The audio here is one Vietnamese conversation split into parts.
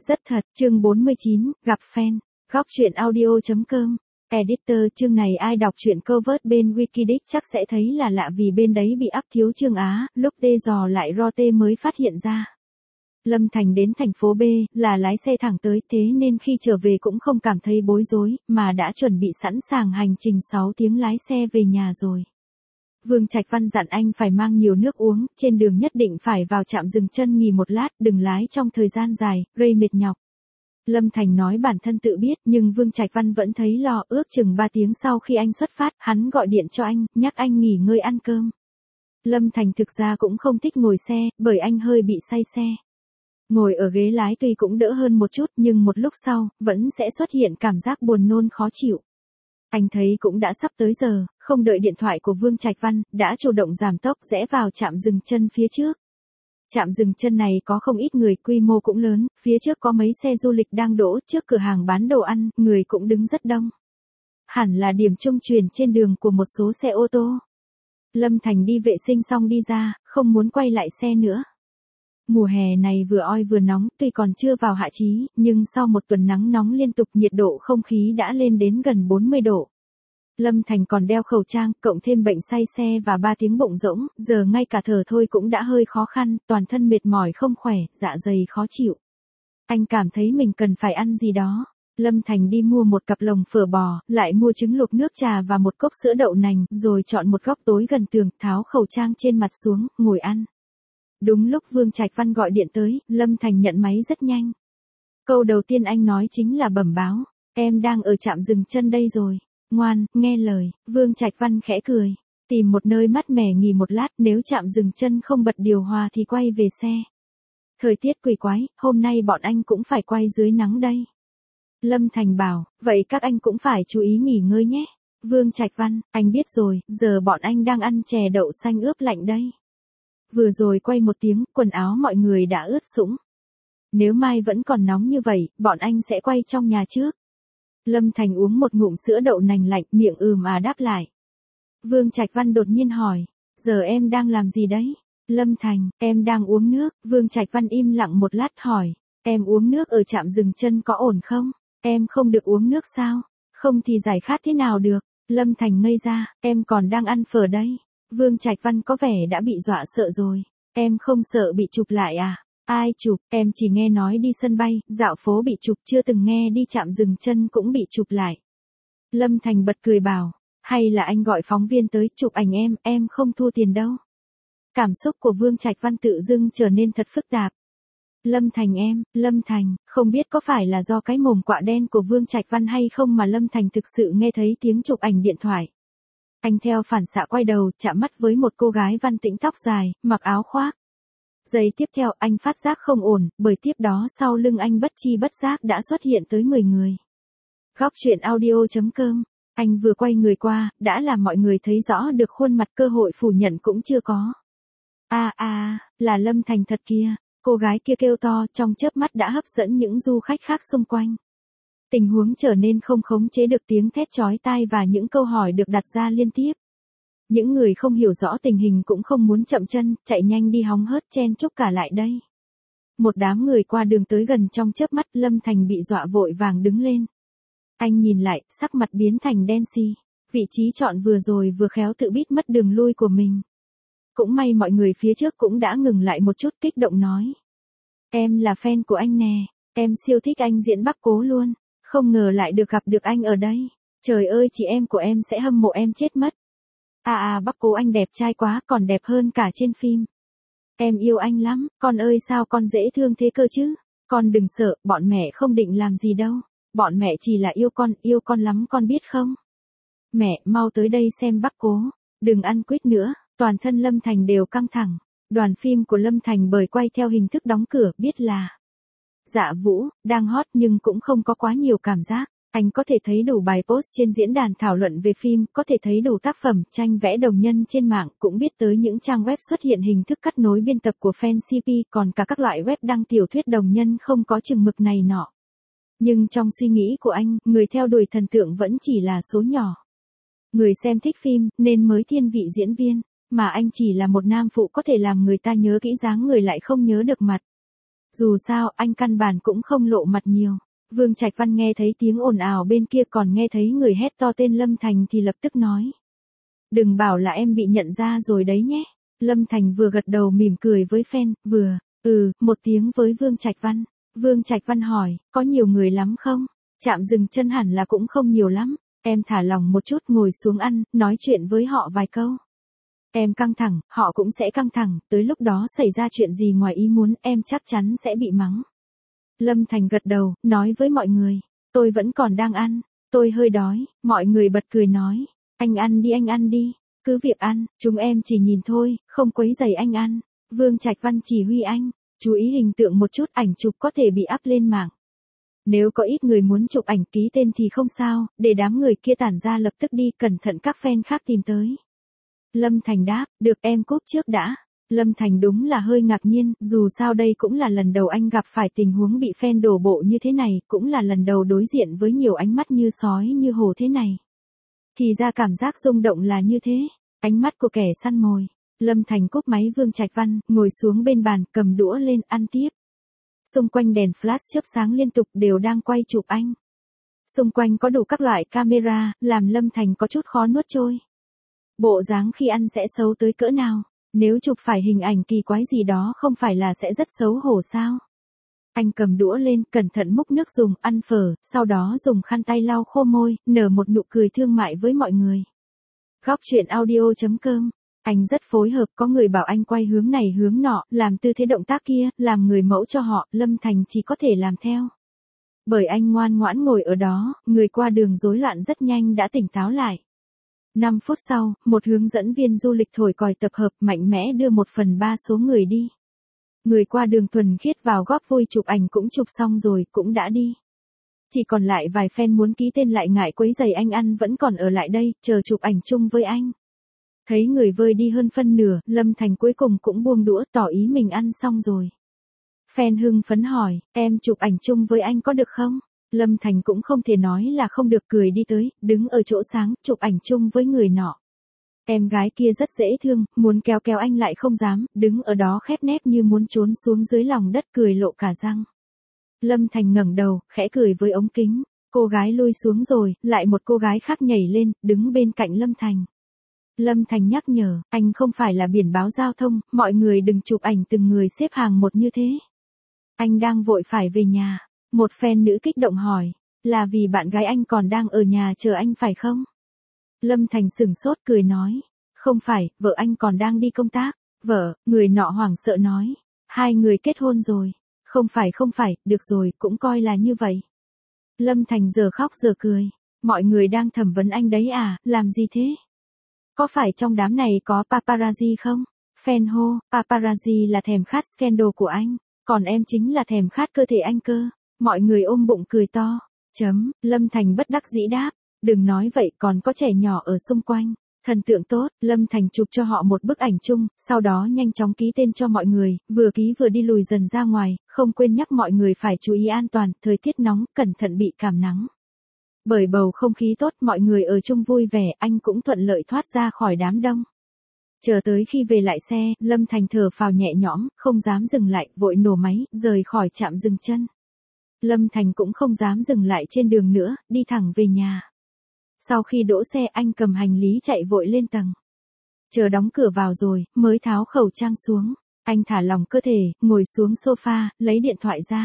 Rất thật, chương 49, gặp fan. Góc truyện audio.com. Editor, chương này ai đọc truyện cover bên Wikidex chắc sẽ thấy là lạ vì bên đấy bị ắp thiếu chương Á, lúc đê dò lại rote mới phát hiện ra. Lâm Thành đến thành phố B, là lái xe thẳng tới, thế nên khi trở về cũng không cảm thấy bối rối, mà đã chuẩn bị sẵn sàng hành trình 6 tiếng lái xe về nhà rồi. Vương Trạch Văn dặn anh phải mang nhiều nước uống, trên đường nhất định phải vào trạm dừng chân nghỉ một lát, đừng lái trong thời gian dài, gây mệt nhọc. Lâm Thành nói bản thân tự biết, nhưng Vương Trạch Văn vẫn thấy lo, ước chừng 3 tiếng sau khi anh xuất phát, hắn gọi điện cho anh, nhắc anh nghỉ ngơi ăn cơm. Lâm Thành thực ra cũng không thích ngồi xe, bởi anh hơi bị say xe. Ngồi ở ghế lái tuy cũng đỡ hơn một chút, nhưng một lúc sau, vẫn sẽ xuất hiện cảm giác buồn nôn khó chịu. Anh thấy cũng đã sắp tới giờ, không đợi điện thoại của Vương Trạch Văn, đã chủ động giảm tốc rẽ vào trạm dừng chân phía trước. Trạm dừng chân này có không ít người, quy mô cũng lớn, phía trước có mấy xe du lịch đang đỗ, trước cửa hàng bán đồ ăn, người cũng đứng rất đông. Hẳn là điểm trung chuyển trên đường của một số xe ô tô. Lâm Thành đi vệ sinh xong đi ra, không muốn quay lại xe nữa. Mùa hè này vừa oi vừa nóng, tuy còn chưa vào hạ chí, nhưng sau một tuần nắng nóng liên tục nhiệt độ không khí đã lên đến gần 40 độ. Lâm Thành còn đeo khẩu trang, cộng thêm bệnh say xe và 3 tiếng bụng rỗng, giờ ngay cả thở thôi cũng đã hơi khó khăn, toàn thân mệt mỏi không khỏe, dạ dày khó chịu. Anh cảm thấy mình cần phải ăn gì đó. Lâm Thành đi mua một cặp lồng phở bò, lại mua trứng luộc nước trà và một cốc sữa đậu nành, rồi chọn một góc tối gần tường, tháo khẩu trang trên mặt xuống, ngồi ăn. Đúng lúc Vương Trạch Văn gọi điện tới, Lâm Thành nhận máy rất nhanh. Câu đầu tiên anh nói chính là bẩm báo, em đang ở trạm dừng chân đây rồi. Ngoan, nghe lời. Vương Trạch Văn khẽ cười. Tìm một nơi mát mẻ nghỉ một lát, nếu trạm dừng chân không bật điều hòa thì quay về xe. Thời tiết quỷ quái, hôm nay bọn anh cũng phải quay dưới nắng đây. Lâm Thành bảo, vậy các anh cũng phải chú ý nghỉ ngơi nhé. Vương Trạch Văn, anh biết rồi, giờ bọn anh đang ăn chè đậu xanh ướp lạnh đây. Vừa rồi quay một tiếng, quần áo mọi người đã ướt sũng. Nếu mai vẫn còn nóng như vậy, bọn anh sẽ quay trong nhà trước. Lâm Thành uống một ngụm sữa đậu nành lạnh, miệng đáp lại. Vương Trạch Văn đột nhiên hỏi, giờ em đang làm gì đấy? Lâm Thành, em đang uống nước. Vương Trạch Văn im lặng một lát hỏi, em uống nước ở trạm dừng chân có ổn không? Em không được uống nước sao? Không thì giải khát thế nào được? Lâm Thành ngây ra, em còn đang ăn phở đây. Vương Trạch Văn có vẻ đã bị dọa sợ rồi. Em không sợ bị chụp lại à? Ai chụp, em chỉ nghe nói đi sân bay, dạo phố bị chụp, chưa từng nghe đi trạm dừng chân cũng bị chụp lại. Lâm Thành bật cười bảo, hay là anh gọi phóng viên tới chụp ảnh em không thua tiền đâu. Cảm xúc của Vương Trạch Văn tự dưng trở nên thật phức tạp. Lâm Thành, không biết có phải là do cái mồm quạ đen của Vương Trạch Văn hay không mà Lâm Thành thực sự nghe thấy tiếng chụp ảnh điện thoại. Anh theo phản xạ quay đầu, chạm mắt với một cô gái văn tĩnh tóc dài, mặc áo khoác. Giây tiếp theo anh phát giác không ổn, bởi tiếp đó sau lưng anh bất chi bất giác đã xuất hiện tới 10 người. Góc truyện audio.com. Anh vừa quay người qua, đã làm mọi người thấy rõ được khuôn mặt, cơ hội phủ nhận cũng chưa có. Là Lâm Thành thật kia. Cô gái kia kêu to, trong chớp mắt đã hấp dẫn những du khách khác xung quanh. Tình huống trở nên không khống chế được, tiếng thét chói tai và những câu hỏi được đặt ra liên tiếp. Những người không hiểu rõ tình hình cũng không muốn chậm chân, chạy nhanh đi hóng hớt chen chúc cả lại đây. Một đám người qua đường tới gần trong chớp mắt, Lâm Thành bị dọa vội vàng đứng lên. Anh nhìn lại, sắc mặt biến thành đen xì. Vị trí chọn vừa rồi vừa khéo tự biết mất đường lui của mình. Cũng may mọi người phía trước cũng đã ngừng lại một chút, kích động nói. Em là fan của anh nè, em siêu thích anh diễn Bắc Cố luôn. Không ngờ lại được gặp được anh ở đây. Trời ơi, chị em của em sẽ hâm mộ em chết mất. Bắc Cố anh đẹp trai quá, còn đẹp hơn cả trên phim. Em yêu anh lắm, con ơi sao con dễ thương thế cơ chứ. Con đừng sợ, bọn mẹ không định làm gì đâu. Bọn mẹ chỉ là yêu con lắm con biết không. Mẹ, mau tới đây xem Bắc Cố. Đừng ăn quýt nữa, toàn thân Lâm Thành đều căng thẳng. Đoàn phim của Lâm Thành bởi quay theo hình thức đóng cửa, biết là Dạ Vũ, đang hot nhưng cũng không có quá nhiều cảm giác. Anh có thể thấy đủ bài post trên diễn đàn thảo luận về phim, có thể thấy đủ tác phẩm, tranh vẽ đồng nhân trên mạng, cũng biết tới những trang web xuất hiện hình thức cắt nối biên tập của fan CP, còn cả các loại web đăng tiểu thuyết đồng nhân không có chừng mực này nọ. Nhưng trong suy nghĩ của anh, người theo đuổi thần tượng vẫn chỉ là số nhỏ. Người xem thích phim, nên mới thiên vị diễn viên, mà anh chỉ là một nam phụ có thể làm người ta nhớ kỹ dáng người lại không nhớ được mặt. Dù sao, anh căn bản cũng không lộ mặt nhiều. Vương Trạch Văn nghe thấy tiếng ồn ào bên kia còn nghe thấy người hét to tên Lâm Thành thì lập tức nói. Đừng bảo là em bị nhận ra rồi đấy nhé. Lâm Thành vừa gật đầu mỉm cười với fan, vừa, một tiếng với Vương Trạch Văn. Vương Trạch Văn hỏi, có nhiều người lắm không? Trạm dừng chân hẳn là cũng không nhiều lắm. Em thả lòng một chút ngồi xuống ăn, nói chuyện với họ vài câu. Em căng thẳng, họ cũng sẽ căng thẳng, tới lúc đó xảy ra chuyện gì ngoài ý muốn em chắc chắn sẽ bị mắng. Lâm Thành gật đầu, nói với mọi người, tôi vẫn còn đang ăn, tôi hơi đói, mọi người bật cười nói, anh ăn đi, cứ việc ăn, chúng em chỉ nhìn thôi, không quấy rầy anh ăn. Vương Trạch Văn chỉ huy anh, chú ý hình tượng một chút, ảnh chụp có thể bị up lên mạng. Nếu có ít người muốn chụp ảnh ký tên thì không sao, để đám người kia tản ra lập tức đi, cẩn thận các fan khác tìm tới. Lâm Thành đáp, được em cúp trước đã. Lâm Thành đúng là hơi ngạc nhiên, dù sao đây cũng là lần đầu anh gặp phải tình huống bị fan đổ bộ như thế này, cũng là lần đầu đối diện với nhiều ánh mắt như sói như hổ thế này. Thì ra cảm giác rung động là như thế, ánh mắt của kẻ săn mồi. Lâm Thành cúp máy Vương Trạch Văn, ngồi xuống bên bàn, cầm đũa lên, ăn tiếp. Xung quanh đèn flash chớp sáng liên tục đều đang quay chụp anh. Xung quanh có đủ các loại camera, làm Lâm Thành có chút khó nuốt trôi. Bộ dáng khi ăn sẽ xấu tới cỡ nào? Nếu chụp phải hình ảnh kỳ quái gì đó không phải là sẽ rất xấu hổ sao? Anh cầm đũa lên, cẩn thận múc nước dùng, ăn phở, sau đó dùng khăn tay lau khô môi, nở một nụ cười thương mại với mọi người. Góc truyện audio.com. Anh rất phối hợp, có người bảo anh quay hướng này hướng nọ, làm tư thế động tác kia, làm người mẫu cho họ, Lâm Thành chỉ có thể làm theo. Bởi anh ngoan ngoãn ngồi ở đó, người qua đường rối loạn rất nhanh đã tỉnh táo lại. 5 phút sau, một hướng dẫn viên du lịch thổi còi tập hợp mạnh mẽ đưa 1/3 số người đi. Người qua đường thuần khiết vào góp vui chụp ảnh cũng chụp xong rồi, cũng đã đi. Chỉ còn lại vài fan muốn ký tên lại ngại quấy rầy anh ăn vẫn còn ở lại đây, chờ chụp ảnh chung với anh. Thấy người vơi đi hơn phân nửa, Lâm Thành cuối cùng cũng buông đũa tỏ ý mình ăn xong rồi. Fan hưng phấn hỏi, em chụp ảnh chung với anh có được không? Lâm Thành cũng không thể nói là không được, cười đi tới, đứng ở chỗ sáng, chụp ảnh chung với người nọ. Em gái kia rất dễ thương, muốn kéo kéo anh lại không dám, đứng ở đó khép nép như muốn trốn xuống dưới lòng đất, cười lộ cả răng. Lâm Thành ngẩng đầu, khẽ cười với ống kính, cô gái lui xuống rồi, lại một cô gái khác nhảy lên, đứng bên cạnh Lâm Thành. Lâm Thành nhắc nhở, anh không phải là biển báo giao thông, mọi người đừng chụp ảnh từng người xếp hàng một như thế. Anh đang vội phải về nhà. Một fan nữ kích động hỏi, là vì bạn gái anh còn đang ở nhà chờ anh phải không? Lâm Thành sửng sốt cười nói, không phải, vợ anh còn đang đi công tác. Vợ, người nọ hoảng sợ nói, hai người kết hôn rồi. Không phải, được rồi, cũng coi là như vậy. Lâm Thành giờ khóc giờ cười, mọi người đang thẩm vấn anh đấy à, làm gì thế? Có phải trong đám này có paparazzi không? Fan hô, paparazzi là thèm khát scandal của anh, còn em chính là thèm khát cơ thể anh cơ. Mọi người ôm bụng cười to. Lâm Thành bất đắc dĩ đáp, đừng nói vậy, còn có trẻ nhỏ ở xung quanh. Thần tượng tốt, Lâm Thành chụp cho họ một bức ảnh chung, sau đó nhanh chóng ký tên cho mọi người, vừa ký vừa đi lùi dần ra ngoài, không quên nhắc mọi người phải chú ý an toàn, thời tiết nóng, cẩn thận bị cảm nắng. Bởi bầu không khí tốt, mọi người ở chung vui vẻ, anh cũng thuận lợi thoát ra khỏi đám đông. Chờ tới khi về lại xe, Lâm Thành thở phào nhẹ nhõm, không dám dừng lại, vội nổ máy, rời khỏi trạm dừng chân. Lâm Thành cũng không dám dừng lại trên đường nữa, đi thẳng về nhà. Sau khi đỗ xe anh cầm hành lý chạy vội lên tầng. Chờ đóng cửa vào rồi, mới tháo khẩu trang xuống. Anh thả lỏng cơ thể, ngồi xuống sofa, lấy điện thoại ra.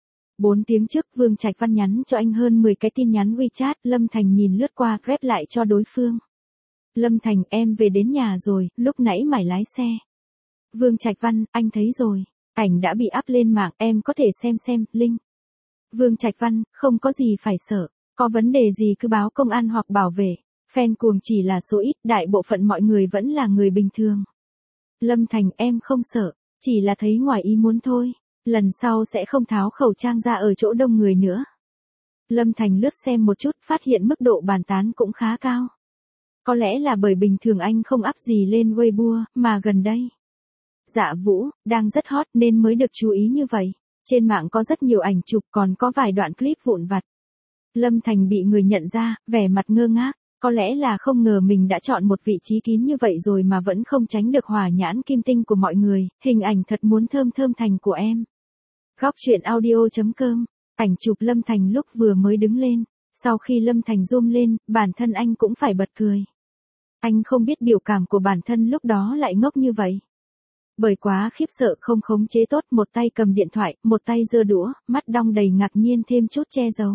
4 tiếng trước Vương Trạch Văn nhắn cho anh hơn 10 cái tin nhắn WeChat, Lâm Thành nhìn lướt qua, rep lại cho đối phương. Lâm Thành, em về đến nhà rồi, lúc nãy mải lái xe. Vương Trạch Văn, anh thấy rồi. Ảnh đã bị up lên mạng, em có thể xem, link. Vương Trạch Văn, không có gì phải sợ. Có vấn đề gì cứ báo công an hoặc bảo vệ. Fan cuồng chỉ là số ít, đại bộ phận mọi người vẫn là người bình thường. Lâm Thành, em không sợ, chỉ là thấy ngoài ý muốn thôi. Lần sau sẽ không tháo khẩu trang ra ở chỗ đông người nữa. Lâm Thành lướt xem một chút, phát hiện mức độ bàn tán cũng khá cao. Có lẽ là bởi bình thường anh không up gì lên Weibo, mà gần đây Dạ Vũ đang rất hot nên mới được chú ý như vậy. Trên mạng có rất nhiều ảnh chụp, còn có vài đoạn clip vụn vặt. Lâm Thành bị người nhận ra, vẻ mặt ngơ ngác, có lẽ là không ngờ mình đã chọn một vị trí kín như vậy rồi mà vẫn không tránh được hỏa nhãn kim tinh của mọi người, hình ảnh thật muốn thơm thơm thành của em. Góc truyện audio.com, ảnh chụp Lâm Thành lúc vừa mới đứng lên, sau khi Lâm Thành zoom lên, bản thân anh cũng phải bật cười. Anh không biết biểu cảm của bản thân lúc đó lại ngốc như vậy. Bởi quá khiếp sợ không khống chế tốt, một tay cầm điện thoại, một tay giơ đũa, mắt đong đầy ngạc nhiên thêm chút che giấu.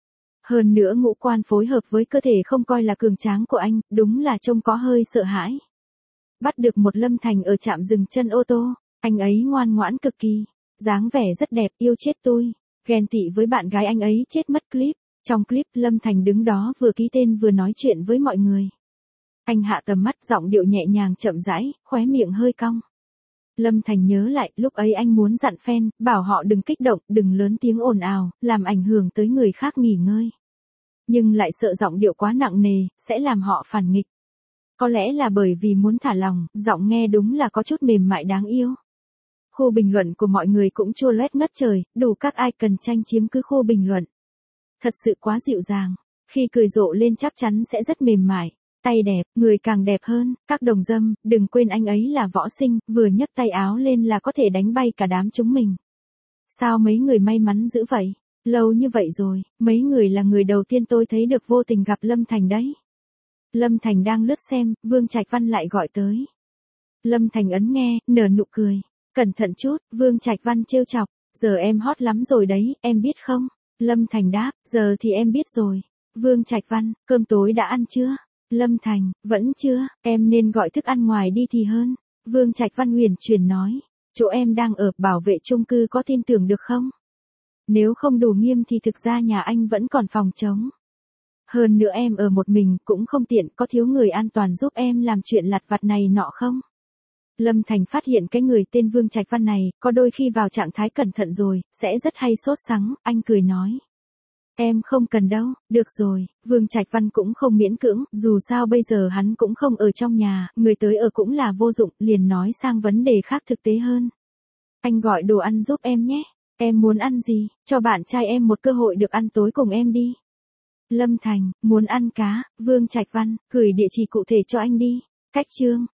Hơn nữa ngũ quan phối hợp với cơ thể không coi là cường tráng của anh, đúng là trông có hơi sợ hãi. Bắt được một Lâm Thành ở trạm dừng chân ô tô, anh ấy ngoan ngoãn cực kỳ, dáng vẻ rất đẹp, yêu chết tôi, ghen tị với bạn gái anh ấy chết mất clip. Trong clip Lâm Thành đứng đó vừa ký tên vừa nói chuyện với mọi người. Anh hạ tầm mắt, giọng điệu nhẹ nhàng chậm rãi, khóe miệng hơi cong. Lâm Thành nhớ lại, lúc ấy anh muốn dặn fan, bảo họ đừng kích động, đừng lớn tiếng ồn ào, làm ảnh hưởng tới người khác nghỉ ngơi. Nhưng lại sợ giọng điệu quá nặng nề, sẽ làm họ phản nghịch. Có lẽ là bởi vì muốn thả lòng, giọng nghe đúng là có chút mềm mại đáng yêu. Khu bình luận của mọi người cũng chua loét ngất trời, đủ các icon tranh chiếm cứ khu bình luận. Thật sự quá dịu dàng, khi cười rộ lên chắc chắn sẽ rất mềm mại. Tay đẹp, người càng đẹp hơn, các đồng dâm, đừng quên anh ấy là võ sinh, vừa nhấc tay áo lên là có thể đánh bay cả đám chúng mình. Sao mấy người may mắn dữ vậy? Lâu như vậy rồi, mấy người là người đầu tiên tôi thấy được vô tình gặp Lâm Thành đấy. Lâm Thành đang lướt xem, Vương Trạch Văn lại gọi tới. Lâm Thành ấn nghe, nở nụ cười. Cẩn thận chút, Vương Trạch Văn trêu chọc, giờ em hot lắm rồi đấy, em biết không? Lâm Thành đáp, giờ thì em biết rồi. Vương Trạch Văn, cơm tối đã ăn chưa? Lâm Thành, vẫn chưa, em nên gọi thức ăn ngoài đi thì hơn. Vương Trạch Văn huyền chuyển nói, chỗ em đang ở, bảo vệ chung cư có tin tưởng được không? Nếu không đủ nghiêm thì thực ra nhà anh vẫn còn phòng trống. Hơn nữa em ở một mình cũng không tiện, có thiếu người an toàn giúp em làm chuyện lặt vặt này nọ không? Lâm Thành phát hiện cái người tên Vương Trạch Văn này, có đôi khi vào trạng thái cẩn thận rồi, sẽ rất hay sốt sắng, anh cười nói. Em không cần đâu, được rồi, Vương Trạch Văn cũng không miễn cưỡng, dù sao bây giờ hắn cũng không ở trong nhà, người tới ở cũng là vô dụng, liền nói sang vấn đề khác thực tế hơn. Anh gọi đồ ăn giúp em nhé, em muốn ăn gì, cho bạn trai em một cơ hội được ăn tối cùng em đi. Lâm Thành, muốn ăn cá, Vương Trạch Văn, gửi địa chỉ cụ thể cho anh đi. Cách chương